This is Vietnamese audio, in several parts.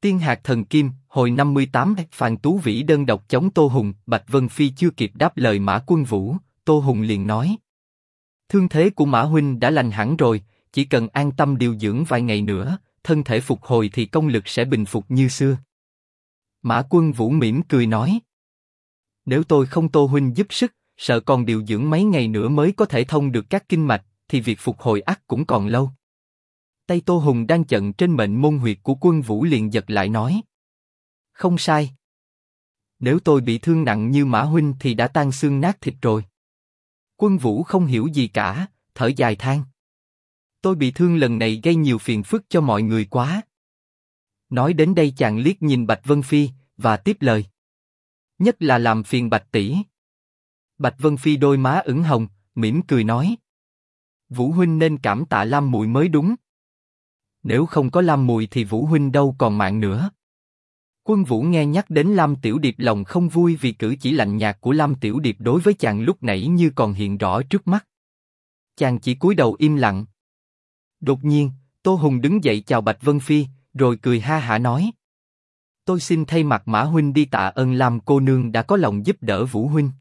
Tiên hạt thần kim, hồi 58, Phan Tú Vĩ đơn độc chống Tô Hùng. Bạch Vân Phi chưa kịp đáp lời Mã Quân Vũ, Tô Hùng liền nói: thương thế của Mã huynh đã lành hẳn rồi, chỉ cần an tâm điều dưỡng vài ngày nữa, thân thể phục hồi thì công lực sẽ bình phục như xưa. Mã Quân Vũ mỉm cười nói: nếu tôi không Tô huynh giúp sức, sợ còn điều dưỡng mấy ngày nữa mới có thể thông được các kinh mạch, thì việc phục hồi ắt cũng còn lâu. Tay Tô Hùng đang chận trên mệnh môn huyệt của Quân Vũ liền giật lại nói: không sai. Nếu tôi bị thương nặng như Mã huynh thì đã tan xương nát thịt rồi. Quân Vũ không hiểu gì cả, thở dài than: tôi bị thương lần này gây nhiều phiền phức cho mọi người quá. Nói đến đây chàng liếc nhìn Bạch Vân Phi và tiếp lời: nhất là làm phiền Bạch tỷ. Bạch Vân Phi đôi má ửng hồng, mỉm cười nói: Vũ huynh nên cảm tạ Lam muội mới đúng. Nếu không có Lam muội thì Vũ huynh đâu còn mạng nữa. Quân Vũ nghe nhắc đến Lam Tiểu Điệp lòng không vui vì cử chỉ lạnh nhạt của Lam Tiểu Điệp đối với chàng lúc nãy như còn hiện rõ trước mắt. Chàng chỉ cúi đầu im lặng. Đột nhiên, Tô Hùng đứng dậy chào Bạch Vân Phi, rồi cười ha hả nói: tôi xin thay mặt Mã huynh đi tạ ơn Lam cô nương đã có lòng giúp đỡ Vũ huynh.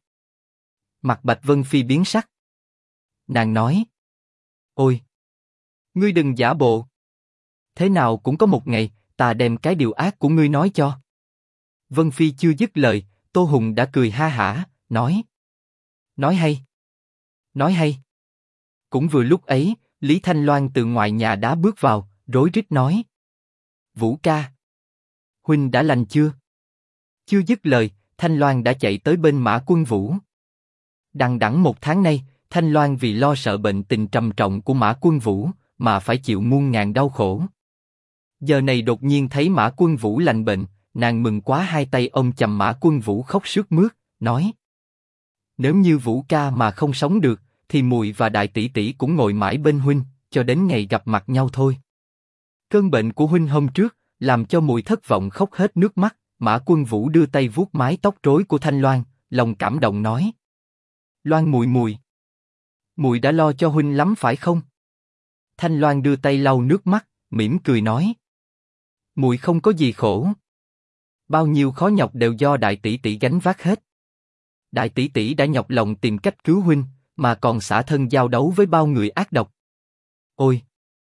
Mặt Bạch Vân Phi biến sắc. Nàng nói: ôi, ngươi đừng giả bộ. Thế nào cũng có một ngày, ta đem cái điều ác của ngươi nói cho. Vân Phi chưa dứt lời, Tô Hùng đã cười ha hả, nói: nói hay, nói hay. Cũng vừa lúc ấy, Lý Thanh Loan từ ngoài nhà đá bước vào, rối rít nói: Vũ ca, huynh đã lành chưa? Chưa dứt lời, Thanh Loan đã chạy tới bên Mã Quân Vũ. Đằng đẵng một tháng nay, Thanh Loan vì lo sợ bệnh tình trầm trọng của Mã Quân Vũ mà phải chịu muôn ngàn đau khổ. Giờ này đột nhiên thấy Mã Quân Vũ lành bệnh, nàng mừng quá, hai tay ôm chầm Mã Quân Vũ khóc sướt mướt, nói: nếu như Vũ ca mà không sống được, thì muội và đại tỷ tỷ cũng ngồi mãi bên huynh, cho đến ngày gặp mặt nhau thôi. Cơn bệnh của huynh hôm trước làm cho muội thất vọng khóc hết nước mắt. Mã Quân Vũ đưa tay vuốt mái tóc rối của Thanh Loan, lòng cảm động nói: Loan muội muội, muội đã lo cho huynh lắm phải không? Thanh Loan đưa tay lau nước mắt, mỉm cười nói: muội không có gì khổ. Bao nhiêu khó nhọc đều do đại tỷ tỷ gánh vác hết. Đại tỷ tỷ đã nhọc lòng tìm cách cứu huynh, mà còn xả thân giao đấu với bao người ác độc. Ôi,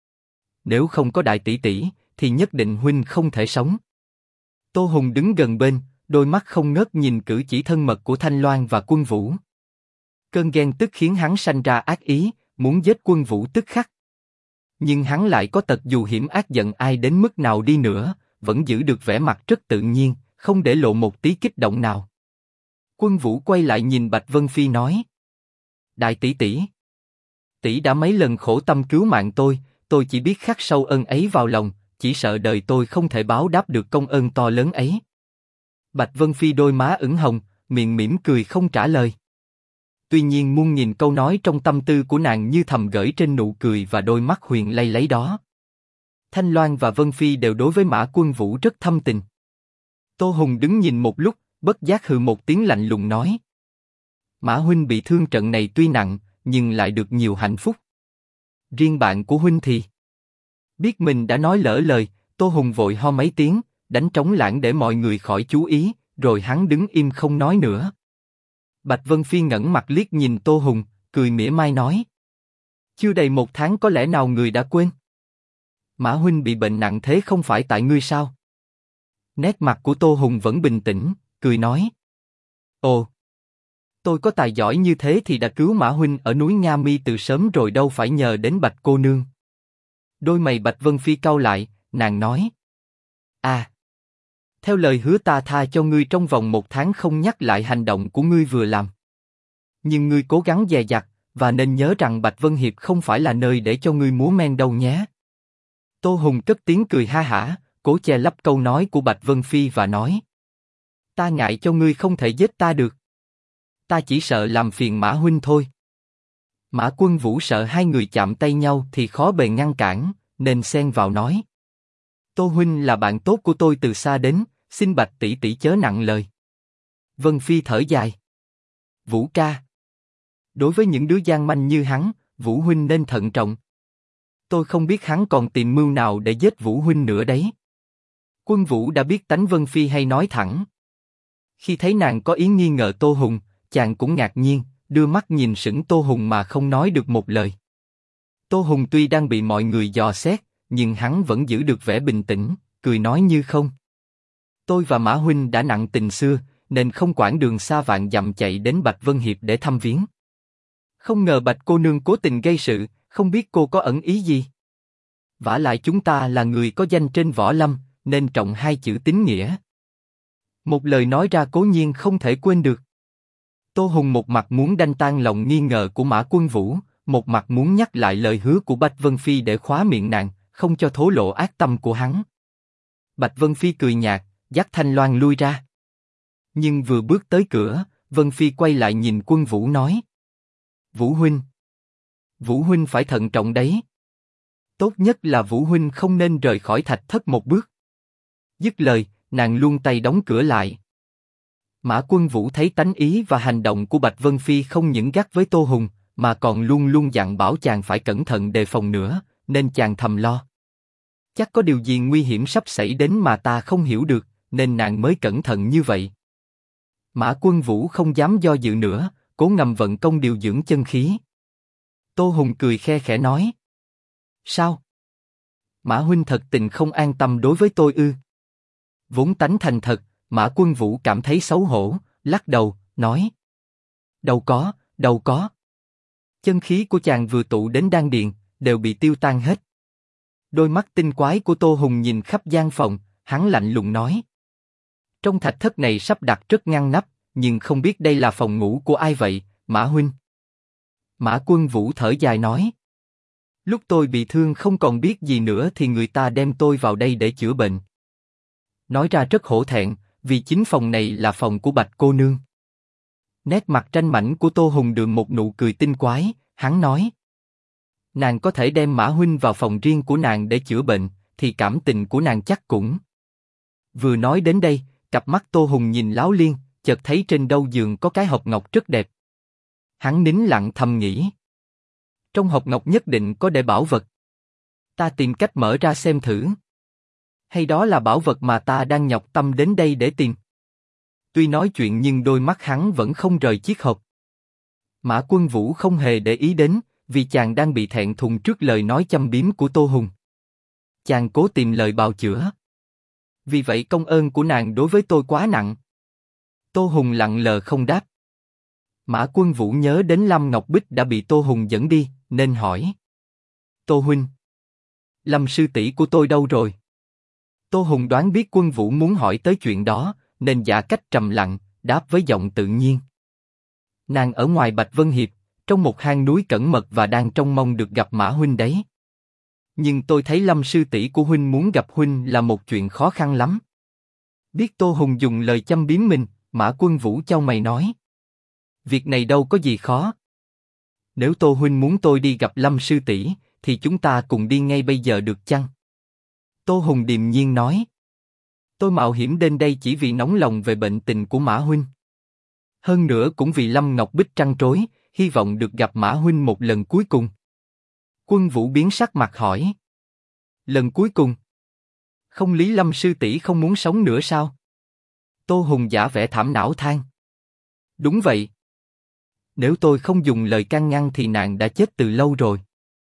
nếu không có đại tỷ tỷ, thì nhất định huynh không thể sống. Tô Hùng đứng gần bên, đôi mắt không ngớt nhìn cử chỉ thân mật của Thanh Loan và Quân Vũ. Cơn ghen tức khiến hắn sanh ra ác ý, muốn giết Quân Vũ tức khắc. Nhưng hắn lại có tật dù hiểm ác, giận ai đến mức nào đi nữa, vẫn giữ được vẻ mặt rất tự nhiên, không để lộ một tí kích động nào. Quân Vũ quay lại nhìn Bạch Vân Phi nói: đại tỷ tỷ, tỷ đã mấy lần khổ tâm cứu mạng tôi chỉ biết khắc sâu ơn ấy vào lòng, chỉ sợ đời tôi không thể báo đáp được công ơn to lớn ấy. Bạch Vân Phi đôi má ửng hồng, miệng mỉm cười không trả lời. Tuy nhiên muôn nghìn câu nói trong tâm tư của nàng như thầm gửi trên nụ cười và đôi mắt huyền lay lấy đó. Thanh Loan và Vân Phi đều đối với Mã Quân Vũ rất thâm tình. Tô Hùng đứng nhìn một lúc, bất giác hừ một tiếng lạnh lùng nói: Mã huynh bị thương trận này tuy nặng, nhưng lại được nhiều hạnh phúc. Riêng bạn của huynh thì... Biết mình đã nói lỡ lời, Tô Hùng vội ho mấy tiếng, đánh trống lãng để mọi người khỏi chú ý, rồi hắn đứng im không nói nữa. Bạch Vân Phi ngẩng mặt liếc nhìn Tô Hùng, cười mỉa mai nói: chưa đầy một tháng có lẽ nào người đã quên? Mã huynh bị bệnh nặng thế không phải tại ngươi sao? Nét mặt của Tô Hùng vẫn bình tĩnh, cười nói: ồ, tôi có tài giỏi như thế thì đã cứu Mã huynh ở núi Nga Mi từ sớm rồi, đâu phải nhờ đến Bạch cô nương. Đôi mày Bạch Vân Phi cau lại, nàng nói: à, theo lời hứa ta tha cho ngươi trong vòng một tháng không nhắc lại hành động của ngươi vừa làm. Nhưng ngươi cố gắng dè dặt, và nên nhớ rằng Bạch Vân Hiệp không phải là nơi để cho ngươi múa men đâu nhé. Tô Hùng cất tiếng cười ha hả, cố che lấp câu nói của Bạch Vân Phi và nói: ta ngại cho ngươi không thể giết ta được. Ta chỉ sợ làm phiền Mã huynh thôi. Mã Quân Vũ sợ hai người chạm tay nhau thì khó bề ngăn cản, nên xen vào nói: Tô huynh là bạn tốt của tôi từ xa đến, xin Bạch tỷ tỷ chớ nặng lời. Vân Phi thở dài: Vũ ca, đối với những đứa gian manh như hắn, Vũ huynh nên thận trọng. Tôi không biết hắn còn tìm mưu nào để giết Vũ huynh nữa đấy. Quân Vũ đã biết tánh Vân Phi hay nói thẳng. Khi thấy nàng có ý nghi ngờ Tô Hùng, chàng cũng ngạc nhiên, đưa mắt nhìn sững Tô Hùng mà không nói được một lời. Tô Hùng tuy đang bị mọi người dò xét, nhưng hắn vẫn giữ được vẻ bình tĩnh, cười nói như không. Tôi và Mã huynh đã nặng tình xưa, nên không quản đường xa vạn dặm chạy đến Bạch Vân Hiệp để thăm viếng. Không ngờ Bạch cô nương cố tình gây sự, không biết cô có ẩn ý gì. Vả lại chúng ta là người có danh trên võ lâm, nên trọng hai chữ tín nghĩa. Một lời nói ra cố nhiên không thể quên được. Tô Hùng một mặt muốn đanh tan lòng nghi ngờ của Mã Quân Vũ, một mặt muốn nhắc lại lời hứa của Bạch Vân Phi để khóa miệng nàng, không cho thổ lộ ác tâm của hắn. Bạch Vân Phi cười nhạt, dắt Thanh Loan lui ra. Nhưng vừa bước tới cửa, Vân Phi quay lại nhìn Quân Vũ nói: Vũ huynh phải thận trọng đấy. Tốt nhất là Vũ huynh không nên rời khỏi thạch thất một bước. Dứt lời, nàng luông tay đóng cửa lại. Mã Quân Vũ thấy tánh ý và hành động của Bạch Vân Phi không những gắt với Tô Hùng, mà còn luôn luôn dặn bảo chàng phải cẩn thận đề phòng nữa, nên chàng thầm lo. Chắc có điều gì nguy hiểm sắp xảy đến mà ta không hiểu được, nên nàng mới cẩn thận như vậy. Mã Quân Vũ không dám do dự nữa, cố ngầm vận công điều dưỡng chân khí. Tô Hùng cười khe khẽ nói: Sao? Mã huynh thật tình không an tâm đối với tôi ư? Vốn tánh thành thật, Mã Quân Vũ cảm thấy xấu hổ, lắc đầu, nói: Đâu có. Chân khí của chàng vừa tụ đến đan điền, đều bị tiêu tan hết. Đôi mắt tinh quái của Tô Hùng nhìn khắp gian phòng, hắn lạnh lùng nói: Trong thạch thất này sắp đặt rất ngăn nắp, nhưng không biết đây là phòng ngủ của ai vậy, Mã huynh? Mã Quân Vũ thở dài nói: Lúc tôi bị thương không còn biết gì nữa thì người ta đem tôi vào đây để chữa bệnh. Nói ra rất hổ thẹn, vì chính phòng này là phòng của Bạch cô nương. Nét mặt tranh mảnh của Tô Hùng đường một nụ cười tinh quái, hắn nói: Nàng có thể đem Mã huynh vào phòng riêng của nàng để chữa bệnh, thì cảm tình của nàng chắc cũng. Vừa nói đến đây, cặp mắt Tô Hùng nhìn láo liên, chợt thấy trên đầu giường có cái hộp ngọc rất đẹp. Hắn nín lặng thầm nghĩ: Trong hộp ngọc nhất định có để bảo vật. Ta tìm cách mở ra xem thử. Hay đó là bảo vật mà ta đang nhọc tâm đến đây để tìm. Tuy nói chuyện nhưng đôi mắt hắn vẫn không rời chiếc hộp. Mã Quân Vũ không hề để ý đến, vì chàng đang bị thẹn thùng trước lời nói châm biếm của Tô Hùng. Chàng cố tìm lời bào chữa. Vì vậy công ơn của nàng đối với tôi quá nặng. Tô Hùng lặng lờ không đáp. Mã Quân Vũ nhớ đến Lâm Ngọc Bích đã bị Tô Hùng dẫn đi, nên hỏi: Tô huynh, Lâm sư tỷ của tôi đâu rồi? Tô Hùng đoán biết Quân Vũ muốn hỏi tới chuyện đó, nên giả cách trầm lặng, đáp với giọng tự nhiên: Nàng ở ngoài Bạch Vân Hiệp, trong một hang núi cẩn mật và đang trông mong được gặp Mã huynh đấy. Nhưng tôi thấy Lâm sư tỷ của huynh muốn gặp huynh là một chuyện khó khăn lắm. Biết Tô Hùng dùng lời châm biếm mình, Mã Quân Vũ chau mày nói: Việc này đâu có gì khó. Nếu Tô huynh muốn tôi đi gặp Lâm sư tỷ, thì chúng ta cùng đi ngay bây giờ được chăng? Tô Hùng điềm nhiên nói: Tôi mạo hiểm đến đây chỉ vì nóng lòng về bệnh tình của Mã huynh. Hơn nữa cũng vì Lâm Ngọc Bích trăn trối, hy vọng được gặp Mã huynh một lần cuối cùng. Quân Vũ biến sắc mặt hỏi: Lần cuối cùng? Không lý Lâm sư tỷ không muốn sống nữa sao? Tô Hùng giả vẻ thảm não than: Đúng vậy. Nếu tôi không dùng lời can ngăn thì nàng đã chết từ lâu rồi.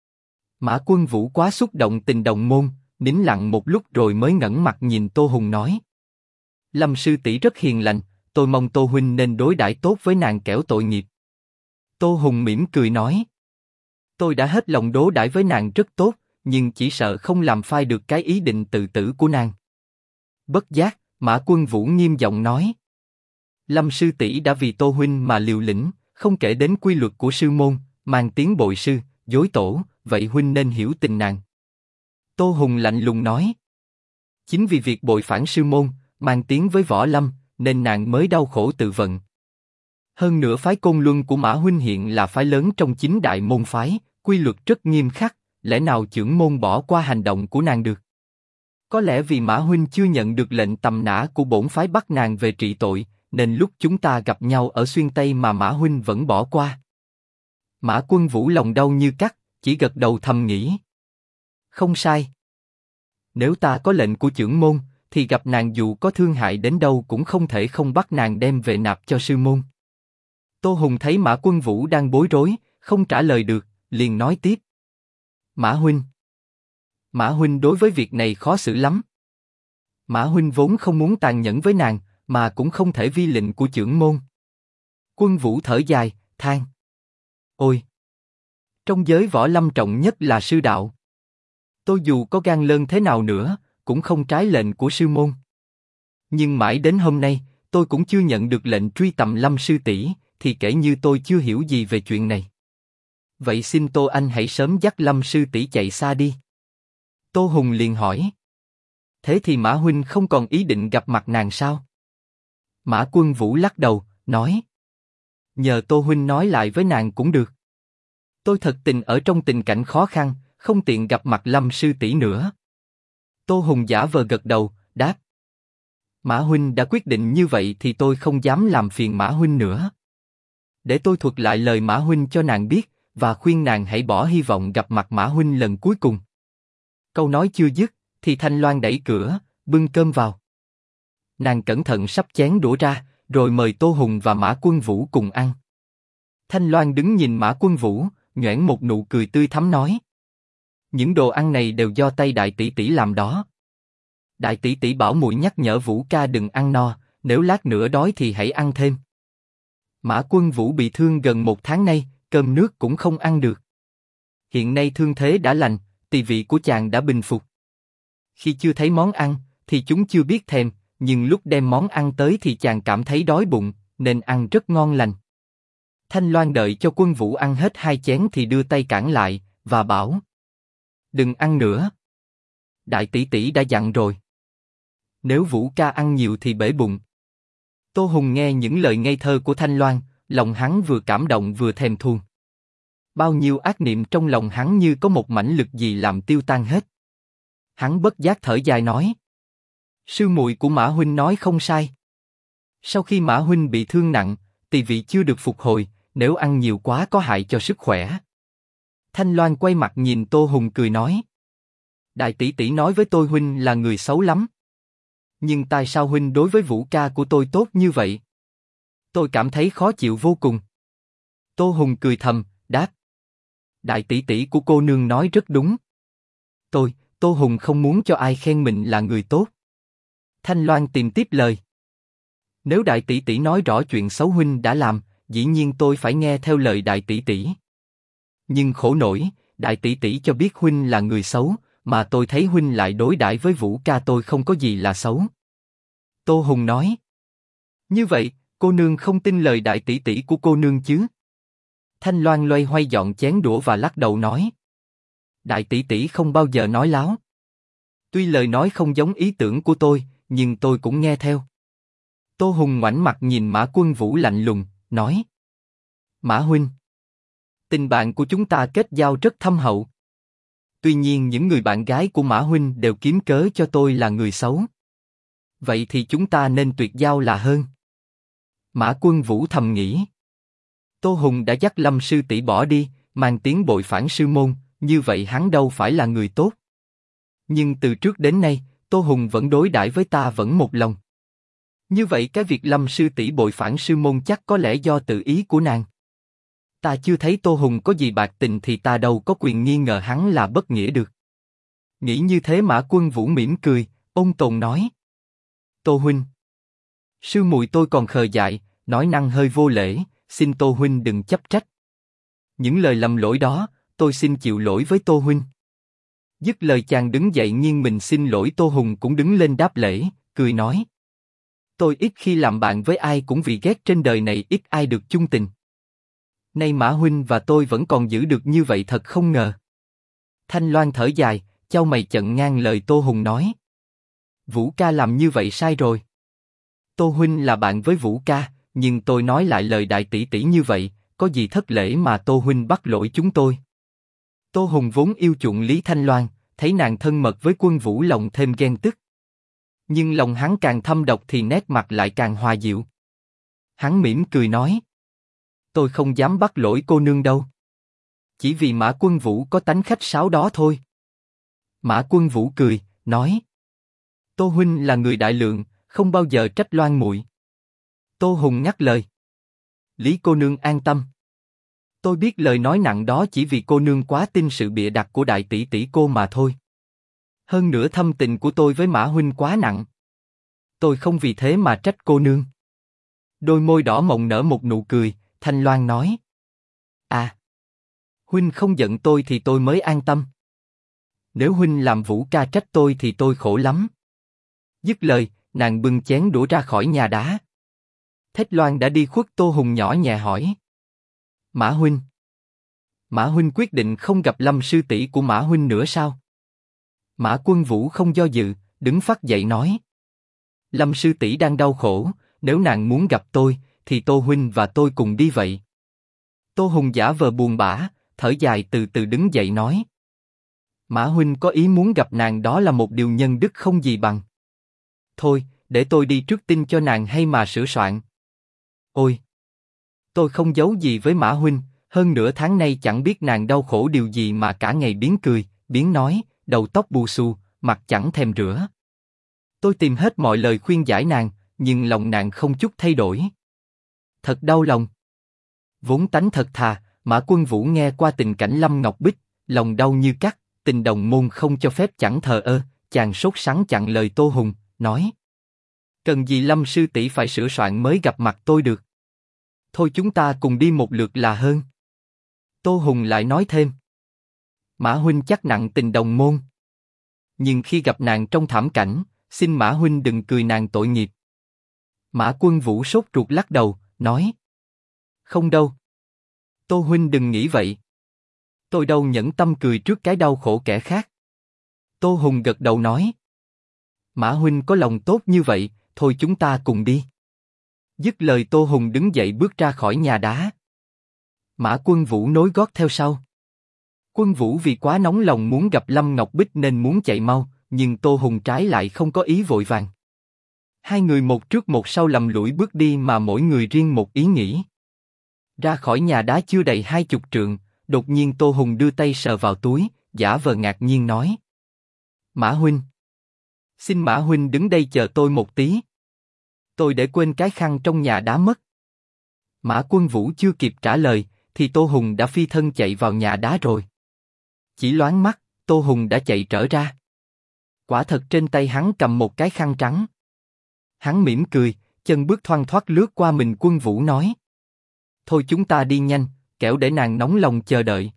Mã Quân Vũ quá xúc động tình đồng môn, nín lặng một lúc rồi mới ngẩng mặt nhìn Tô Hùng nói: Lâm sư tỷ rất hiền lành, tôi mong Tô huynh nên đối đãi tốt với nàng kẻo tội nghiệp. Tô Hùng mỉm cười nói: Tôi đã hết lòng đối đãi với nàng rất tốt, nhưng chỉ sợ không làm phai được cái ý định tự tử của nàng. Bất giác, Mã Quân Vũ nghiêm giọng nói: Lâm sư tỷ đã vì Tô huynh mà liều lĩnh, không kể đến quy luật của sư môn, mang tiếng bội sư, dối tổ, vậy huynh nên hiểu tình nàng. Tô Hùng lạnh lùng nói: Chính vì việc bội phản sư môn, mang tiếng với võ lâm, nên nàng mới đau khổ tự vận. Hơn nữa phái Côn Luân của Mã huynh hiện là phái lớn trong chính đại môn phái, quy luật rất nghiêm khắc, lẽ nào chưởng môn bỏ qua hành động của nàng được? Có lẽ vì Mã huynh chưa nhận được lệnh tầm nã của bổn phái bắt nàng về trị tội, nên lúc chúng ta gặp nhau ở Xuyên Tây mà Mã huynh vẫn bỏ qua. Mã Quân Vũ lòng đau như cắt, chỉ gật đầu thầm nghĩ: Không sai. Nếu ta có lệnh của chưởng môn, thì gặp nàng dù có thương hại đến đâu cũng không thể không bắt nàng đem về nạp cho sư môn. Tô Hùng thấy Mã Quân Vũ đang bối rối, không trả lời được, liền nói tiếp. Mã huynh đối với việc này khó xử lắm. Mã huynh vốn không muốn tàn nhẫn với nàng, mà cũng không thể vi lệnh của chưởng môn. Quân Vũ thở dài, than. Ôi! Trong giới võ lâm trọng nhất là sư đạo. Tôi dù có gan lơn thế nào nữa, cũng không trái lệnh của sư môn. Nhưng mãi đến hôm nay, tôi cũng chưa nhận được lệnh truy tầm Lâm sư tỷ, thì kể như tôi chưa hiểu gì về chuyện này. Vậy xin Tô anh hãy sớm dắt Lâm sư tỷ chạy xa đi. Tô Hùng liền hỏi. Thế thì Mã huynh không còn ý định gặp mặt nàng sao? Mã Quân Vũ lắc đầu, nói. Nhờ Tô huynh nói lại với nàng cũng được. Tôi thật tình ở trong tình cảnh khó khăn, không tiện gặp mặt Lâm sư tỷ nữa. Tô Hùng giả vờ gật đầu, đáp. Mã huynh đã quyết định như vậy thì tôi không dám làm phiền Mã huynh nữa. Để tôi thuật lại lời Mã huynh cho nàng biết, và khuyên nàng hãy bỏ hy vọng gặp mặt Mã huynh lần cuối cùng. Câu nói chưa dứt, thì Thanh Loan đẩy cửa, bưng cơm vào. Nàng cẩn thận sắp chén đũa ra, rồi mời Tô Hùng và Mã Quân Vũ cùng ăn. Thanh Loan đứng nhìn Mã Quân Vũ, nhoẻn một nụ cười tươi thắm nói. Những đồ ăn này đều do tay đại tỷ tỷ làm đó. Đại tỷ tỷ bảo muội nhắc nhở Vũ ca đừng ăn no, nếu lát nữa đói thì hãy ăn thêm. Mã Quân Vũ bị thương gần 1 tháng nay, cơm nước cũng không ăn được. Hiện nay thương thế đã lành, tỳ vị của chàng đã bình phục. Khi chưa thấy món ăn, thì chúng chưa biết thèm, nhưng lúc đem món ăn tới thì chàng cảm thấy đói bụng, nên ăn rất ngon lành. Thanh Loan đợi cho Quân Vũ ăn hết 2 chén thì đưa tay cản lại, và bảo. Đừng ăn nữa. Đại tỷ tỷ đã dặn rồi. Nếu Vũ ca ăn nhiều thì bể bụng. Tô Hùng nghe những lời ngây thơ của Thanh Loan, lòng hắn vừa cảm động vừa thèm thuồng. Bao nhiêu ác niệm trong lòng hắn như có một mãnh lực gì làm tiêu tan hết. Hắn bất giác thở dài nói. Sư muội của Mã huynh nói không sai. Sau khi Mã huynh bị thương nặng, tỳ vị chưa được phục hồi, nếu ăn nhiều quá có hại cho sức khỏe. Thanh Loan quay mặt nhìn Tô Hùng cười nói. Đại tỷ tỷ nói với tôi huynh là người xấu lắm. Nhưng tại sao huynh đối với Vũ ca của tôi tốt như vậy? Tôi cảm thấy khó chịu vô cùng. Tô Hùng cười thầm, đáp. Đại tỷ tỷ của cô nương nói rất đúng. Tô Hùng không muốn cho ai khen mình là người tốt. Thanh Loan tìm tiếp lời. Nếu đại tỷ tỷ nói rõ chuyện xấu huynh đã làm, dĩ nhiên tôi phải nghe theo lời đại tỷ tỷ. Nhưng khổ nổi, đại tỷ tỷ cho biết huynh là người xấu, mà tôi thấy huynh lại đối đãi với Vũ ca tôi không có gì là xấu. Tô Hùng nói. Như vậy, cô nương không tin lời đại tỷ tỷ của cô nương chứ? Thanh Loan loay hoay dọn chén đũa và lắc đầu nói. Đại tỷ tỷ không bao giờ nói láo. Tuy lời nói không giống ý tưởng của tôi, nhưng tôi cũng nghe theo. Tô Hùng ngoảnh mặt nhìn Mã Quân Vũ lạnh lùng, nói. Mã huynh, tình bạn của chúng ta kết giao rất thâm hậu. Tuy nhiên những người bạn gái của Mã huynh đều kiếm cớ cho tôi là người xấu. Vậy thì chúng ta nên tuyệt giao là hơn. Mã Quân Vũ thầm nghĩ. Tô Hùng đã dắt Lâm sư tỷ bỏ đi, mang tiếng bội phản sư môn, như vậy hắn đâu phải là người tốt. Nhưng từ trước đến nay, Tô Hùng vẫn đối đãi với ta vẫn một lòng. Như vậy cái việc Lâm sư tỷ bội phản sư môn chắc có lẽ do tự ý của nàng. Ta chưa thấy Tô Hùng có gì bạc tình thì ta đâu có quyền nghi ngờ hắn là bất nghĩa được. Nghĩ như thế Mã Quân Vũ mỉm cười, ôn tồn nói. Tô huynh, sư muội tôi còn khờ dại, nói năng hơi vô lễ, xin Tô huynh đừng chấp trách. Những lời lầm lỗi đó, tôi xin chịu lỗi với Tô huynh. Dứt lời chàng đứng dậy nghiêng mình xin lỗi. Tô Hùng cũng đứng lên đáp lễ, cười nói. Tôi ít khi làm bạn với ai cũng vì ghét trên đời này ít ai được chung tình. Nay Mã huynh và tôi vẫn còn giữ được như vậy thật không ngờ. Thanh Loan thở dài, chau mày chặn ngang lời Tô Hùng nói. Vũ ca làm như vậy sai rồi. Tô huynh là bạn với Vũ ca, nhưng tôi nói lại lời đại tỷ tỷ như vậy, có gì thất lễ mà Tô huynh bắt lỗi chúng tôi. Tô Hùng vốn yêu chuộng Lý Thanh Loan, thấy nàng thân mật với Quân Vũ lòng thêm ghen tức. Nhưng lòng hắn càng thâm độc thì nét mặt lại càng hòa dịu. Hắn mỉm cười nói. Tôi không dám bắt lỗi cô nương đâu. Chỉ vì Mã Quân Vũ có tánh khách sáo đó thôi. Mã Quân Vũ cười, nói. Tô huynh là người đại lượng, không bao giờ trách Loan muội. Tô Hùng ngắt lời. Lý cô nương an tâm. Tôi biết lời nói nặng đó chỉ vì cô nương quá tin sự bịa đặt của đại tỷ tỷ cô mà thôi. Hơn nữa thâm tình của tôi với Mã huynh quá nặng. Tôi không vì thế mà trách cô nương. Đôi môi đỏ mọng nở một nụ cười, Thanh Loan nói. À, huynh không giận tôi thì tôi mới an tâm. Nếu huynh làm Vũ ca trách tôi thì tôi khổ lắm. Dứt lời, nàng bưng chén đũa ra khỏi nhà đá. Thách Loan đã đi khuất, Tô Hùng nhỏ nhẹ hỏi. Mã huynh. Mã huynh quyết định không gặp Lâm sư tỷ của Mã huynh nữa sao? Mã Quân Vũ không do dự, đứng phắt dậy nói. Lâm sư tỷ đang đau khổ, nếu nàng muốn gặp tôi, thì Tô huynh và tôi cùng đi vậy. Tô Hùng giả vờ buồn bã, thở dài từ từ đứng dậy nói. Mã huynh có ý muốn gặp nàng đó là một điều nhân đức không gì bằng. Thôi, để tôi đi trước tin cho nàng hay mà sửa soạn. Ôi! Tôi không giấu gì với Mã huynh, hơn nửa tháng nay chẳng biết nàng đau khổ điều gì mà cả ngày biếng cười, biếng nói, đầu tóc bù xù, mặt chẳng thèm rửa. Tôi tìm hết mọi lời khuyên giải nàng, nhưng lòng nàng không chút thay đổi. Thật đau lòng. Vốn tánh thật thà, Mã Quân Vũ nghe qua tình cảnh Lâm Ngọc Bích, lòng đau như cắt, tình đồng môn không cho phép chẳng thờ ơ, chàng sốt sắng chặn lời Tô Hùng, nói. Cần gì Lâm sư tỷ phải sửa soạn mới gặp mặt tôi được. Thôi chúng ta cùng đi một lượt là hơn. Tô Hùng lại nói thêm. Mã huynh chắc nặng tình đồng môn. Nhưng khi gặp nàng trong thảm cảnh, xin Mã huynh đừng cười nàng tội nghiệp. Mã Quân Vũ sốt ruột lắc đầu, nói. Không đâu. Tô huynh đừng nghĩ vậy. Tôi đâu nhẫn tâm cười trước cái đau khổ kẻ khác. Tô Hùng gật đầu nói. Mã huynh có lòng tốt như vậy, thôi chúng ta cùng đi. Dứt lời Tô Hùng đứng dậy bước ra khỏi nhà đá. Mã Quân Vũ nối gót theo sau. Quân Vũ vì quá nóng lòng muốn gặp Lâm Ngọc Bích nên muốn chạy mau, nhưng Tô Hùng trái lại không có ý vội vàng. Hai người một trước một sau lầm lũi bước đi mà mỗi người riêng một ý nghĩ. Ra khỏi nhà đá chưa đầy 20 trượng, đột nhiên Tô Hùng đưa tay sờ vào túi, giả vờ ngạc nhiên nói. Mã huynh. Xin Mã huynh đứng đây chờ tôi một tí. Tôi để quên cái khăn trong nhà đá mất. Mã Quân Vũ chưa kịp trả lời, thì Tô Hùng đã phi thân chạy vào nhà đá rồi. Chỉ loáng mắt, Tô Hùng đã chạy trở ra. Quả thật trên tay hắn cầm một cái khăn trắng. Hắn mỉm cười, chân bước thoăn thoắt lướt qua mình Quân Vũ nói. Thôi chúng ta đi nhanh, kẻo để nàng nóng lòng chờ đợi.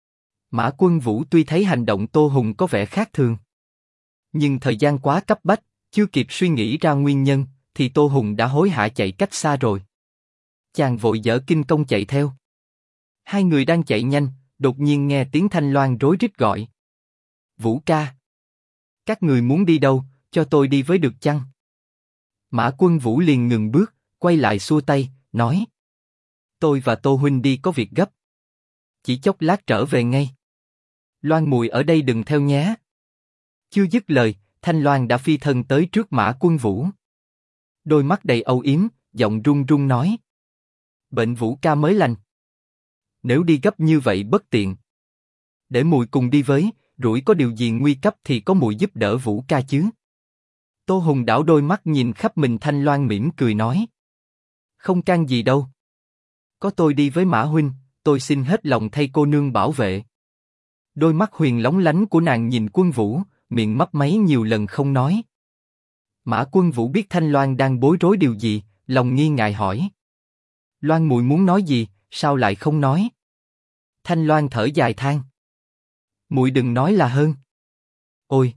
Mã Quân Vũ tuy thấy hành động Tô Hùng có vẻ khác thường, nhưng thời gian quá cấp bách, chưa kịp suy nghĩ ra nguyên nhân, thì Tô Hùng đã hối hả chạy cách xa rồi. Chàng vội dở kinh công chạy theo. Hai người đang chạy nhanh, đột nhiên nghe tiếng Thanh Loan rối rít gọi. Vũ ca! Các người muốn đi đâu, cho tôi đi với được chăng? Mã Quân Vũ liền ngừng bước, quay lại xua tay, nói. Tôi và Tô huynh đi có việc gấp. Chỉ chốc lát trở về ngay. Loan mùi ở đây đừng theo nhé. Chưa dứt lời, Thanh Loan đã phi thân tới trước Mã Quân Vũ. Đôi mắt đầy âu yếm, giọng run run nói. Bệnh Vũ ca mới lành. Nếu đi gấp như vậy bất tiện. Để mùi cùng đi với, rủi có điều gì nguy cấp thì có mùi giúp đỡ Vũ ca chứ. Tô Hùng đảo đôi mắt nhìn khắp mình, Thanh Loan mỉm cười nói. Không can gì đâu. Có tôi đi với Mã huynh, tôi xin hết lòng thay cô nương bảo vệ. Đôi mắt huyền lóng lánh của nàng nhìn Quân Vũ, miệng mấp máy nhiều lần không nói. Mã Quân Vũ biết Thanh Loan đang bối rối điều gì, lòng nghi ngại hỏi. Loan muội muốn nói gì, sao lại không nói? Thanh Loan thở dài than. Muội đừng nói là hơn. Ôi!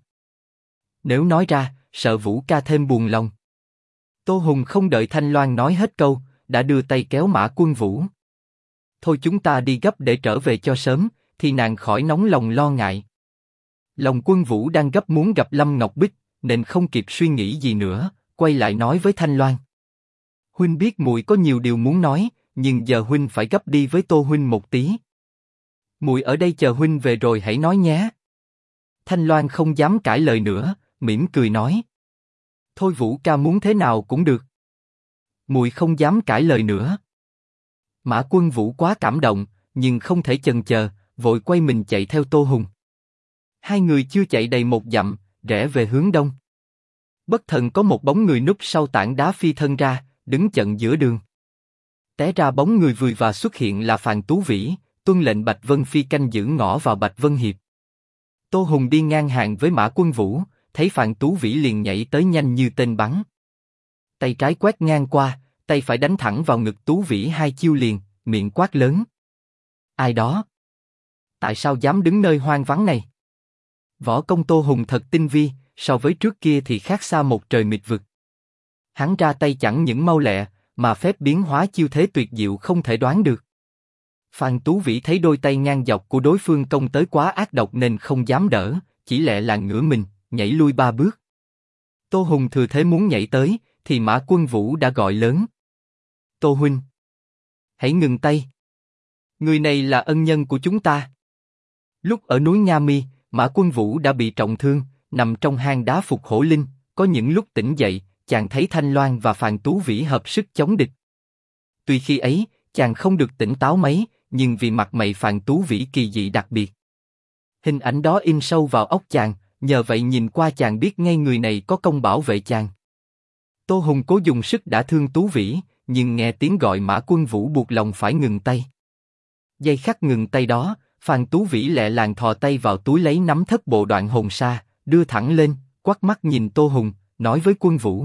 Nếu nói ra, sợ Vũ ca thêm buồn lòng. Tô Hùng không đợi Thanh Loan nói hết câu, đã đưa tay kéo Mã Quân Vũ. Thôi chúng ta đi gấp để trở về cho sớm, thì nàng khỏi nóng lòng lo ngại. Lòng Quân Vũ đang gấp muốn gặp Lâm Ngọc Bích, nên không kịp suy nghĩ gì nữa, quay lại nói với Thanh Loan. Huynh biết muội có nhiều điều muốn nói, nhưng giờ huynh phải gấp đi với Tô huynh một tí. Muội ở đây chờ huynh về rồi hãy nói nhé. Thanh Loan không dám cãi lời nữa, mỉm cười nói. Thôi Vũ ca muốn thế nào cũng được. Muội không dám cãi lời nữa. Mã Quân Vũ quá cảm động, nhưng không thể chần chờ, vội quay mình chạy theo Tô Hùng. Hai người chưa chạy đầy một dặm, rẽ về hướng đông. Bất thần có một bóng người núp sau tảng đá phi thân ra, đứng chặn giữa đường. Té ra bóng người vừa và xuất hiện là Phàn Tú Vĩ, tuân lệnh Bạch Vân Phi canh giữ ngõ vào Bạch Vân Hiệp. Tô Hùng đi ngang hàng với Mã Quân Vũ, thấy Phàn Tú Vĩ liền nhảy tới nhanh như tên bắn. Tay trái quét ngang qua, tay phải đánh thẳng vào ngực Tú Vĩ hai chiêu liền, miệng quát lớn. Ai đó? Tại sao dám đứng nơi hoang vắng này? Võ công Tô Hùng thật tinh vi, so với trước kia thì khác xa một trời mịt vực. Hắn ra tay chẳng những mau lẹ, mà phép biến hóa chiêu thế tuyệt diệu không thể đoán được. Phàn Tú Vĩ thấy đôi tay ngang dọc của đối phương công tới quá ác độc nên không dám đỡ, chỉ lẹ làng ngửa mình, nhảy lui 3 bước. Tô Hùng thừa thế muốn nhảy tới, thì Mã Quân Vũ đã gọi lớn. Tô huynh, hãy ngừng tay. Người này là ân nhân của chúng ta. Lúc ở núi Nga Mi, Mã Quân Vũ đã bị trọng thương, nằm trong hang đá Phục Hổ Linh, có những lúc tỉnh dậy, chàng thấy Thanh Loan và Phàn Tú Vĩ hợp sức chống địch. Tuy khi ấy, chàng không được tỉnh táo mấy, nhưng vì mặt mày Phàn Tú Vĩ kỳ dị đặc biệt. Hình ảnh đó in sâu vào óc chàng, nhờ vậy nhìn qua chàng biết ngay người này có công bảo vệ chàng. Tô Hùng cố dùng sức đả thương Tú Vĩ, nhưng nghe tiếng gọi Mã Quân Vũ buộc lòng phải ngừng tay. Giây khắc ngừng tay đó, Phàn Tú Vĩ lẹ làng thò tay vào túi lấy nắm thất bộ đoạn hồn sa, đưa thẳng lên, quắt mắt nhìn Tô Hùng, nói với Quân Vũ.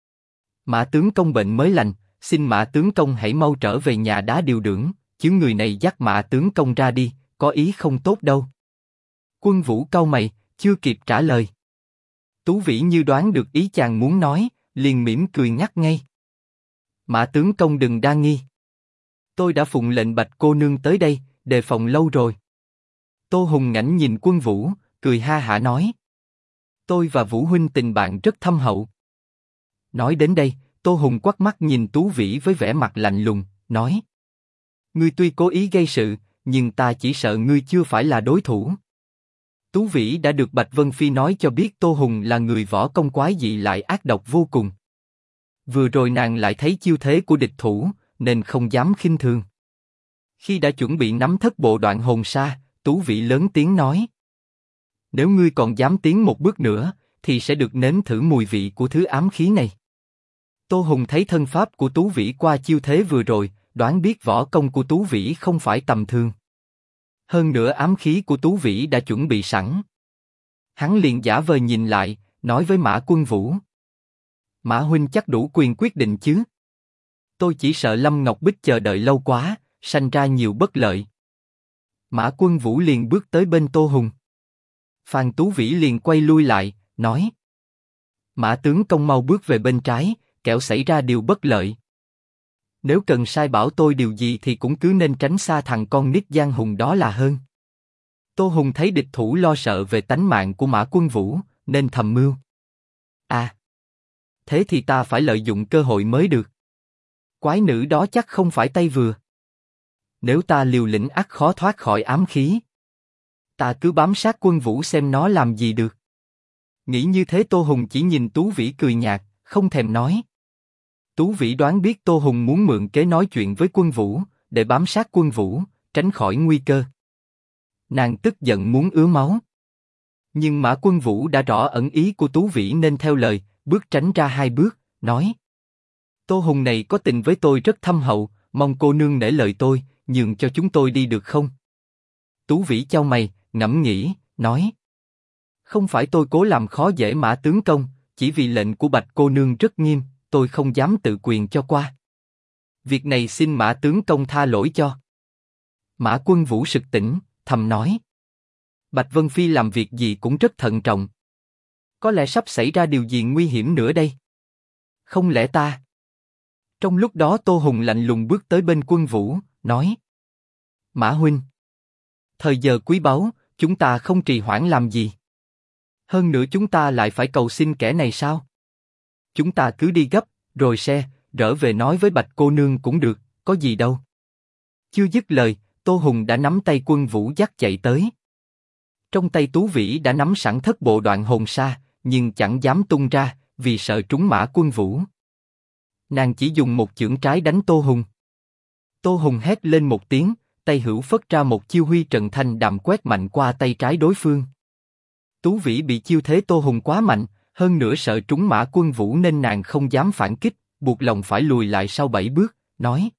Mã tướng công bệnh mới lành, xin Mã tướng công hãy mau trở về nhà đá điều dưỡng, chứ người này dắt Mã tướng công ra đi, có ý không tốt đâu. Quân Vũ cau mày, chưa kịp trả lời. Tú Vĩ như đoán được ý chàng muốn nói, liền mỉm cười ngắt ngay. Mã tướng công đừng đa nghi. Tôi đã phụng lệnh Bạch cô nương tới đây, đề phòng lâu rồi. Tô Hùng ngẩng nhìn Quân Vũ, cười ha hả nói. Tôi và Vũ huynh tình bạn rất thâm hậu. Nói đến đây, Tô Hùng quắt mắt nhìn Tú Vĩ với vẻ mặt lạnh lùng, nói. Ngươi tuy cố ý gây sự, nhưng ta chỉ sợ ngươi chưa phải là đối thủ. Tú Vĩ đã được Bạch Vân Phi nói cho biết Tô Hùng là người võ công quái dị lại ác độc vô cùng. Vừa rồi nàng lại thấy chiêu thế của địch thủ, nên không dám khinh thường. Khi đã chuẩn bị nắm thất bộ đoạn hồn sa, Tú Vĩ lớn tiếng nói. Nếu ngươi còn dám tiến một bước nữa, thì sẽ được nếm thử mùi vị của thứ ám khí này. Tô Hùng thấy thân pháp của Tú Vĩ qua chiêu thế vừa rồi, đoán biết võ công của Tú Vĩ không phải tầm thường. Hơn nữa ám khí của Tú Vĩ đã chuẩn bị sẵn. Hắn liền giả vờ nhìn lại, nói với Mã Quân Vũ. Mã huynh chắc đủ quyền quyết định chứ? Tôi chỉ sợ Lâm Ngọc Bích chờ đợi lâu quá, sanh ra nhiều bất lợi. Mã Quân Vũ liền bước tới bên Tô Hùng. Phàn Tú Vĩ liền quay lui lại, nói. Mã tướng công mau bước về bên trái, kẻo xảy ra điều bất lợi. Nếu cần sai bảo tôi điều gì thì cũng cứ nên tránh xa thằng con nít giang hùng đó là hơn. Tô Hùng thấy địch thủ lo sợ về tánh mạng của Mã Quân Vũ, nên thầm mưu. À, thế thì ta phải lợi dụng cơ hội mới được. Quái nữ đó chắc không phải tay vừa. Nếu ta liều lĩnh ắt khó thoát khỏi ám khí. Ta cứ bám sát Quân Vũ xem nó làm gì được. Nghĩ như thế Tô Hùng chỉ nhìn Tú Vĩ cười nhạt, không thèm nói. Tú Vĩ đoán biết Tô Hùng muốn mượn kế nói chuyện với Quân Vũ, để bám sát Quân Vũ, tránh khỏi nguy cơ. Nàng tức giận muốn ứa máu. Nhưng Mã Quân Vũ đã rõ ẩn ý của Tú Vĩ nên theo lời, bước tránh ra 2 bước, nói. Tô Hùng này có tình với tôi rất thâm hậu, mong cô nương nể lời tôi, nhường cho chúng tôi đi được không? Tú Vĩ chau mày, ngẫm nghĩ, nói. Không phải tôi cố làm khó dễ Mã tướng công, chỉ vì lệnh của Bạch cô nương rất nghiêm, tôi không dám tự quyền cho qua. Việc này xin Mã tướng công tha lỗi cho. Mã Quân Vũ sực tỉnh, thầm nói. Bạch Vân Phi làm việc gì cũng rất thận trọng. Có lẽ sắp xảy ra điều gì nguy hiểm nữa đây. Không lẽ ta? Trong lúc đó Tô Hùng lạnh lùng bước tới bên Quân Vũ, nói. Mã huynh, thời giờ quý báu, chúng ta không trì hoãn làm gì. Hơn nữa chúng ta lại phải cầu xin kẻ này sao? Chúng ta cứ đi gấp, rồi rỡ về nói với Bạch cô nương cũng được, có gì đâu. Chưa dứt lời, Tô Hùng đã nắm tay Quân Vũ dắt chạy tới. Trong tay Tú Vĩ đã nắm sẵn thất bộ đoạn hồn sa, nhưng chẳng dám tung ra, vì sợ trúng Mã Quân Vũ. Nàng chỉ dùng một chưởng trái đánh Tô Hùng. Tô Hùng hét lên một tiếng, tay hữu phất ra một chiêu huy trần thanh đạm quét mạnh qua tay trái đối phương. Tú Vĩ bị chiêu thế Tô Hùng quá mạnh, Hơn nữa sợ trúng Mã Quân Vũ nên nàng không dám phản kích, buộc lòng phải lùi lại sau 7 bước, nói: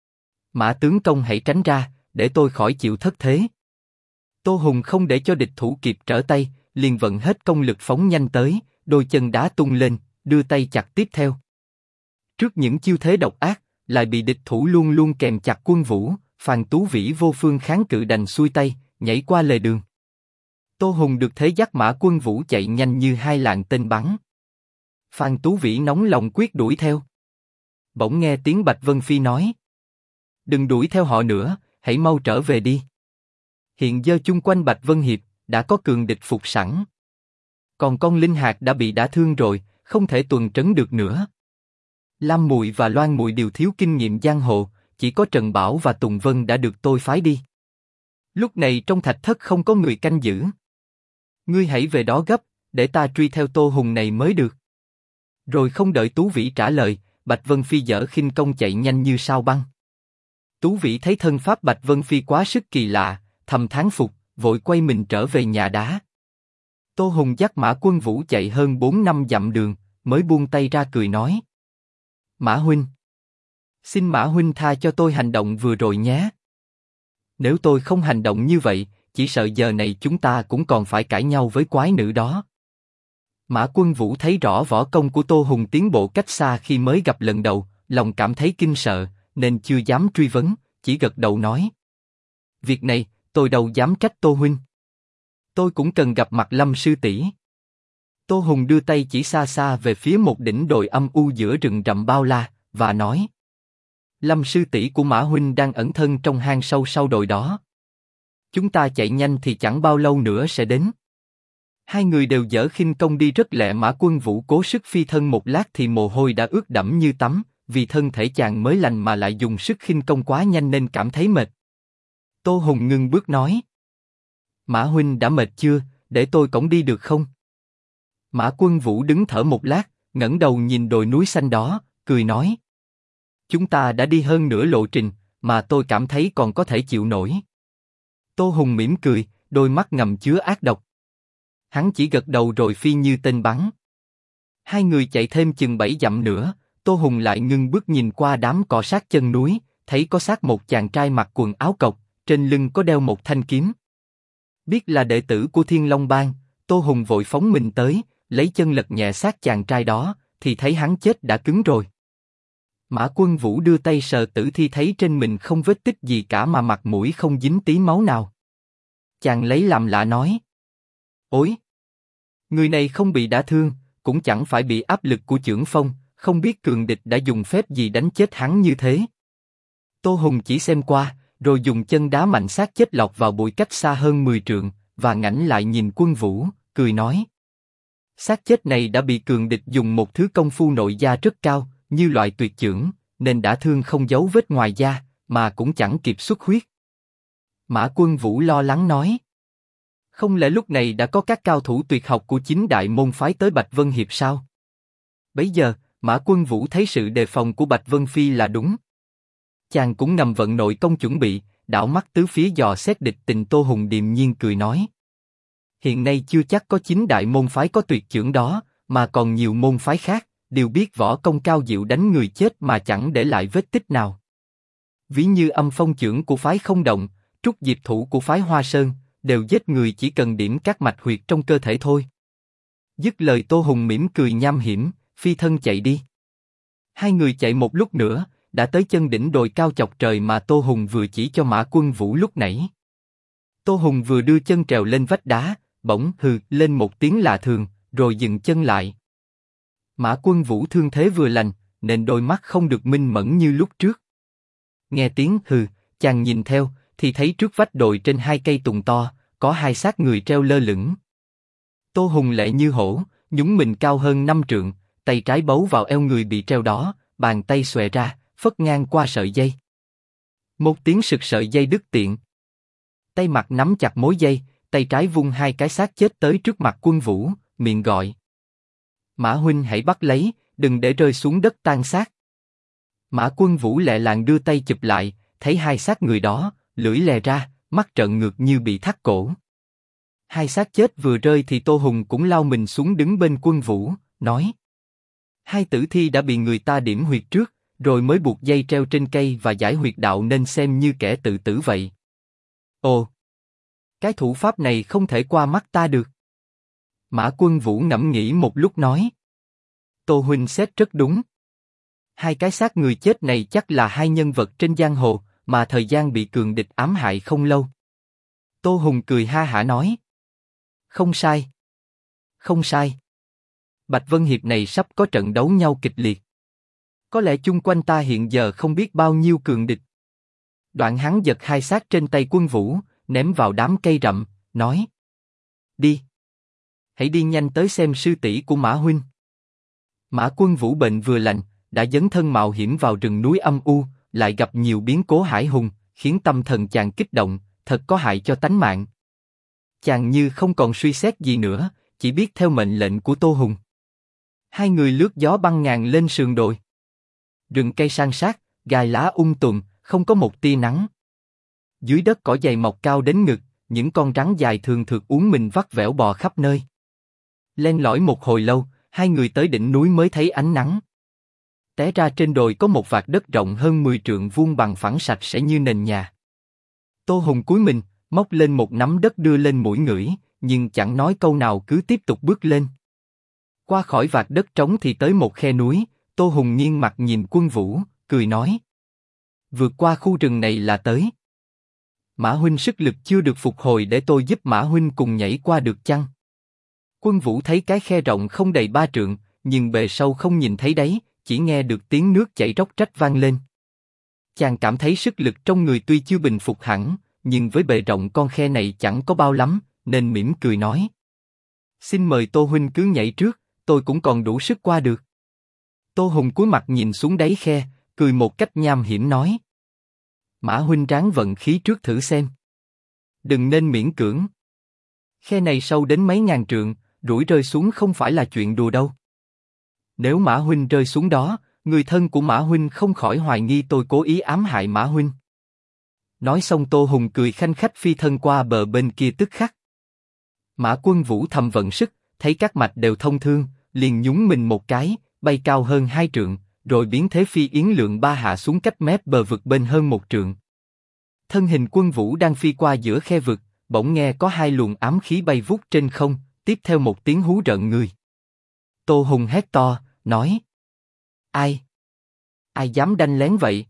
Mã tướng công hãy tránh ra, để tôi khỏi chịu thất thế. Tô Hùng không để cho địch thủ kịp trở tay, liền vận hết công lực phóng nhanh tới, đôi chân đá tung lên, đưa tay chặt tiếp theo. Trước những chiêu thế độc ác, lại bị địch thủ luôn luôn kèm chặt Quân Vũ, Phan Tú Vĩ vô phương kháng cự đành xuôi tay, nhảy qua lề đường. Tô Hùng được thế dắt Mã Quân Vũ chạy nhanh như hai lạng tên bắn. Phan Tú Vĩ nóng lòng quyết đuổi theo. Bỗng nghe tiếng Bạch Vân Phi nói: Đừng đuổi theo họ nữa, hãy mau trở về đi. Hiện giờ chung quanh Bạch Vân Hiệp đã có cường địch phục sẵn. Còn con Linh Hạc đã bị đả thương rồi, không thể tuần trấn được nữa. Lam Mùi và Loan Mùi đều thiếu kinh nghiệm giang hồ, chỉ có Trần Bảo và Tùng Vân đã được tôi phái đi. Lúc này trong thạch thất không có người canh giữ. Ngươi hãy về đó gấp, để ta truy theo Tô Hùng này mới được. Rồi không đợi Tú Vĩ trả lời, Bạch Vân Phi dở khinh công chạy nhanh như sao băng. Tú Vĩ thấy thân pháp Bạch Vân Phi quá sức kỳ lạ, thầm thán phục, vội quay mình trở về nhà đá. Tô Hùng dắt Mã Quân Vũ chạy hơn 4-5 dặm đường, mới buông tay ra cười nói: Mã huynh, xin Mã huynh tha cho tôi hành động vừa rồi nhé. Nếu tôi không hành động như vậy, chỉ sợ giờ này chúng ta cũng còn phải cãi nhau với quái nữ đó. Mã Quân Vũ thấy rõ võ công của Tô Hùng tiến bộ cách xa khi mới gặp lần đầu, lòng cảm thấy kinh sợ, nên chưa dám truy vấn, chỉ gật đầu nói: Việc này, tôi đâu dám trách Tô huynh. Tôi cũng cần gặp mặt Lâm sư tỷ. Tô Hùng đưa tay chỉ xa xa về phía một đỉnh đồi âm u giữa rừng rậm bao la, và nói: Lâm sư tỷ của Mã huynh đang ẩn thân trong hang sâu sau đồi đó. Chúng ta chạy nhanh thì chẳng bao lâu nữa sẽ đến. Hai người đều dở khinh công đi rất lẹ. Mã Quân Vũ cố sức phi thân một lát thì mồ hôi đã ướt đẫm như tắm, vì thân thể chàng mới lành mà lại dùng sức khinh công quá nhanh nên cảm thấy mệt. Tô Hùng ngưng bước nói: Mã huynh đã mệt chưa, để tôi cõng đi được không? Mã Quân Vũ đứng thở một lát, ngẩng đầu nhìn đồi núi xanh đó, cười nói: Chúng ta đã đi hơn nửa lộ trình, mà tôi cảm thấy còn có thể chịu nổi. Tô Hùng mỉm cười, đôi mắt ngầm chứa ác độc. Hắn chỉ gật đầu rồi phi như tên bắn. Hai người chạy thêm chừng 7 dặm nữa, Tô Hùng lại ngưng bước nhìn qua đám cỏ sát chân núi, thấy có xác một chàng trai mặc quần áo cộc, trên lưng có đeo một thanh kiếm. Biết là đệ tử của Thiên Long Bang, Tô Hùng vội phóng mình tới, lấy chân lật nhẹ xác chàng trai đó, thì thấy hắn chết đã cứng rồi. Mã Quân Vũ đưa tay sờ tử thi, thấy trên mình không vết tích gì cả mà mặt mũi không dính tí máu nào. Chàng lấy làm lạ nói: Ôi! Người này không bị đả thương, cũng chẳng phải bị áp lực của chưởng phong, không biết cường địch đã dùng phép gì đánh chết hắn như thế. Tô Hùng chỉ xem qua, rồi dùng chân đá mạnh xác chết lọt vào bụi cách xa hơn 10 trượng, và ngẩng lại nhìn Quân Vũ, cười nói: Xác chết này đã bị cường địch dùng một thứ công phu nội gia rất cao, như loại tuyệt chưởng, nên đã thương không dấu vết ngoài da, mà cũng chẳng kịp xuất huyết. Mã Quân Vũ lo lắng nói: Không lẽ lúc này đã có các cao thủ tuyệt học của chính đại môn phái tới Bạch Vân Hiệp sao? Bấy giờ, Mã Quân Vũ thấy sự đề phòng của Bạch Vân Phi là đúng. Chàng cũng ngầm vận nội công chuẩn bị, đảo mắt tứ phía dò xét địch tình. Tô Hùng điềm nhiên cười nói: Hiện nay chưa chắc có chính đại môn phái có tuyệt chưởng đó, mà còn nhiều môn phái khác, đều biết võ công cao diệu đánh người chết mà chẳng để lại vết tích nào. Ví như Âm Phong chưởng của phái Không Động, Trúc Diệp thủ của phái Hoa Sơn, đều giết người chỉ cần điểm các mạch huyệt trong cơ thể thôi. Dứt lời, Tô Hùng mỉm cười nham hiểm, phi thân chạy đi. Hai người chạy một lúc nữa, đã tới chân đỉnh đồi cao chọc trời mà Tô Hùng vừa chỉ cho Mã Quân Vũ lúc nãy. Tô Hùng vừa đưa chân trèo lên vách đá, bỗng hừ lên một tiếng lạ thường, rồi dừng chân lại. Mã Quân Vũ thương thế vừa lành, nên đôi mắt không được minh mẫn như lúc trước. Nghe tiếng hừ, chàng nhìn theo, thì thấy trước vách đồi trên hai cây tùng to, có hai xác người treo lơ lửng. Tô Hùng lệ như hổ, nhún mình cao hơn 5 trượng, tay trái bấu vào eo người bị treo đó, bàn tay xòe ra, phất ngang qua sợi dây. Một tiếng sực, sợi dây đứt tiện. Tay mặt nắm chặt mối dây, tay trái vung hai cái xác chết tới trước mặt Quân Vũ, miệng gọi: Mã huynh hãy bắt lấy, đừng để rơi xuống đất tan xác. Mã Quân Vũ lẹ làng đưa tay chụp lại, thấy hai xác người đó, lưỡi lè ra, mắt trợn ngược như bị thắt cổ. Hai xác chết vừa rơi thì Tô Hùng cũng lao mình xuống đứng bên Quân Vũ, nói: hai tử thi đã bị người ta điểm huyệt trước, rồi mới buộc dây treo trên cây và giải huyệt đạo nên xem như kẻ tự tử vậy. Ồ, cái thủ pháp này không thể qua mắt ta được. Mã Quân Vũ ngẫm nghĩ một lúc nói: Tô huynh xét rất đúng. Hai cái xác người chết này chắc là hai nhân vật trên giang hồ, mà thời gian bị cường địch ám hại không lâu. Tô Hùng cười ha hả nói: không sai. Không sai. Bạch Vân Hiệp này sắp có trận đấu nhau kịch liệt. Có lẽ chung quanh ta hiện giờ không biết bao nhiêu cường địch. Đoạn hắn giật hai xác trên tay Quân Vũ, ném vào đám cây rậm, nói: đi. Hãy đi nhanh tới xem sư tỷ của Mã huynh. Mã Quân Vũ bệnh vừa lành, đã dấn thân mạo hiểm vào rừng núi âm u, lại gặp nhiều biến cố hải hùng, khiến tâm thần chàng kích động, thật có hại cho tánh mạng. Chàng như không còn suy xét gì nữa, chỉ biết theo mệnh lệnh của Tô Hùng. Hai người lướt gió băng ngàn lên sườn đồi. Rừng cây san sát, gai lá tùm, không có một tia nắng. Dưới đất cỏ dày mọc cao đến ngực, những con rắn dài thường thượt uốn mình vắt vẻo bò khắp nơi. Len lỏi một hồi lâu, hai người tới đỉnh núi mới thấy ánh nắng. Té ra trên đồi có một vạt đất rộng hơn 10 trượng vuông bằng phẳng sạch sẽ như nền nhà. Tô Hùng cúi mình, móc lên một nắm đất đưa lên mũi ngửi, nhưng chẳng nói câu nào cứ tiếp tục bước lên. Qua khỏi vạt đất trống thì tới một khe núi, Tô Hùng nghiêng mặt nhìn Quân Vũ, cười nói: vượt qua khu rừng này là tới. Mã huynh sức lực chưa được phục hồi, để tôi giúp Mã huynh cùng nhảy qua được chăng? Quân Vũ thấy cái khe rộng không đầy 3 trượng, nhưng bề sâu không nhìn thấy đáy, chỉ nghe được tiếng nước chảy róc rách vang lên. Chàng cảm thấy sức lực trong người tuy chưa bình phục hẳn, nhưng với bề rộng con khe này chẳng có bao lắm, nên mỉm cười nói: xin mời Tô huynh cứ nhảy trước, tôi cũng còn đủ sức qua được. Tô Hùng cúi mặt nhìn xuống đáy khe, cười một cách nham hiểm nói: Mã huynh ráng vận khí trước thử xem. Đừng nên miễn cưỡng. Khe này sâu đến mấy ngàn trượng, rủi rơi xuống không phải là chuyện đùa đâu. Nếu Mã huynh rơi xuống đó, người thân của Mã huynh không khỏi hoài nghi tôi cố ý ám hại Mã huynh. Nói xong Tô Hùng cười khanh khách phi thân qua bờ bên kia tức khắc. Mã Quân Vũ thầm vận sức, thấy các mạch đều thông thương, liền nhún mình một cái, bay cao hơn 2 trượng, rồi biến thế phi yến lượng ba hạ xuống cách mép bờ vực bên hơn 1 trượng. Thân hình Quân Vũ đang phi qua giữa khe vực, bỗng nghe có hai luồng ám khí bay vút trên không, tiếp theo một tiếng hú rợn người. Tô Hùng hét to, nói: ai? Ai dám đanh lén vậy?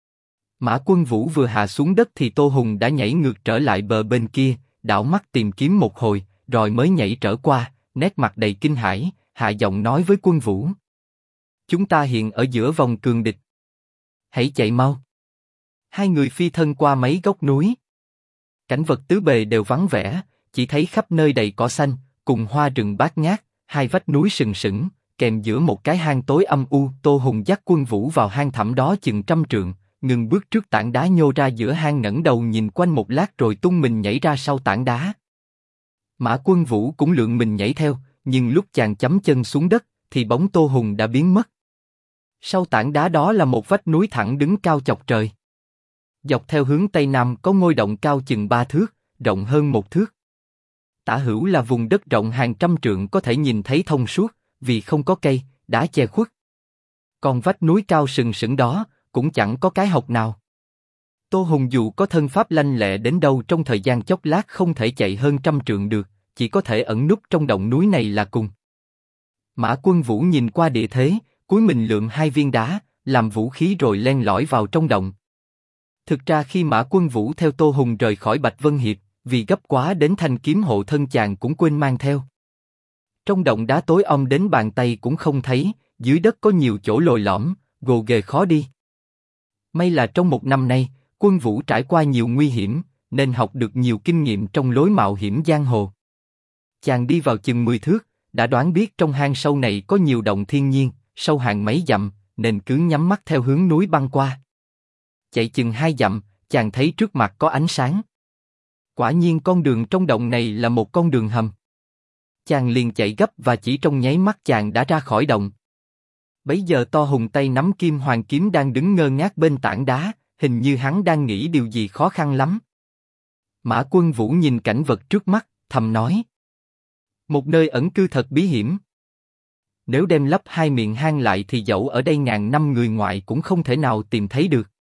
Mã Quân Vũ vừa hạ xuống đất thì Tô Hùng đã nhảy ngược trở lại bờ bên kia, đảo mắt tìm kiếm một hồi, rồi mới nhảy trở qua, nét mặt đầy kinh hãi, hạ giọng nói với Quân Vũ: chúng ta hiện ở giữa vòng cường địch. Hãy chạy mau. Hai người phi thân qua mấy góc núi. Cảnh vật tứ bề đều vắng vẻ, chỉ thấy khắp nơi đầy cỏ xanh, cùng hoa rừng bát ngát, hai vách núi sừng sững, kèm giữa một cái hang tối âm u. Tô Hùng dắt Quân Vũ vào hang thẳm đó chừng 100 trượng, ngừng bước trước tảng đá nhô ra giữa hang, ngẩng đầu nhìn quanh một lát rồi tung mình nhảy ra sau tảng đá. Mã Quân Vũ cũng lượn mình nhảy theo, nhưng lúc chàng chấm chân xuống đất, thì bóng Tô Hùng đã biến mất. Sau tảng đá đó là một vách núi thẳng đứng cao chọc trời. Dọc theo hướng tây nam có ngôi động cao chừng 3 thước, rộng hơn 1 thước. Tả hữu là vùng đất rộng hàng trăm trượng có thể nhìn thấy thông suốt, vì không có cây, đá che khuất. Còn vách núi cao sừng sững đó, cũng chẳng có cái hộc nào. Tô Hùng dù có thân pháp lanh lẹ đến đâu trong thời gian chốc lát không thể chạy hơn 100 trượng được, chỉ có thể ẩn núp trong động núi này là cùng. Mã Quân Vũ nhìn qua địa thế, cúi mình lượm 2 viên đá, làm vũ khí rồi len lỏi vào trong động. Thực ra khi Mã Quân Vũ theo Tô Hùng rời khỏi Bạch Vân Hiệp, vì gấp quá đến thanh kiếm hộ thân chàng cũng quên mang theo. Trong động đá tối om đến bàn tay cũng không thấy, dưới đất có nhiều chỗ lồi lõm, gồ ghề khó đi. May là trong 1 năm nay, Quân Vũ trải qua nhiều nguy hiểm, nên học được nhiều kinh nghiệm trong lối mạo hiểm giang hồ. Chàng đi vào chừng 10 thước, đã đoán biết trong hang sâu này có nhiều động thiên nhiên, sâu hàng mấy dặm, nên cứ nhắm mắt theo hướng núi băng qua. Chạy chừng 2 dặm, chàng thấy trước mặt có ánh sáng. Quả nhiên con đường trong động này là một con đường hầm. Chàng liền chạy gấp và chỉ trong nháy mắt chàng đã ra khỏi động. Bấy giờ Tô Hùng tay nắm Kim Hoàng kiếm đang đứng ngơ ngác bên tảng đá, hình như hắn đang nghĩ điều gì khó khăn lắm. Mã Quân Vũ nhìn cảnh vật trước mắt, thầm nói. Một nơi ẩn cư thật bí hiểm. Nếu đem lấp hai miệng hang lại thì dẫu ở đây ngàn năm người ngoại cũng không thể nào tìm thấy được.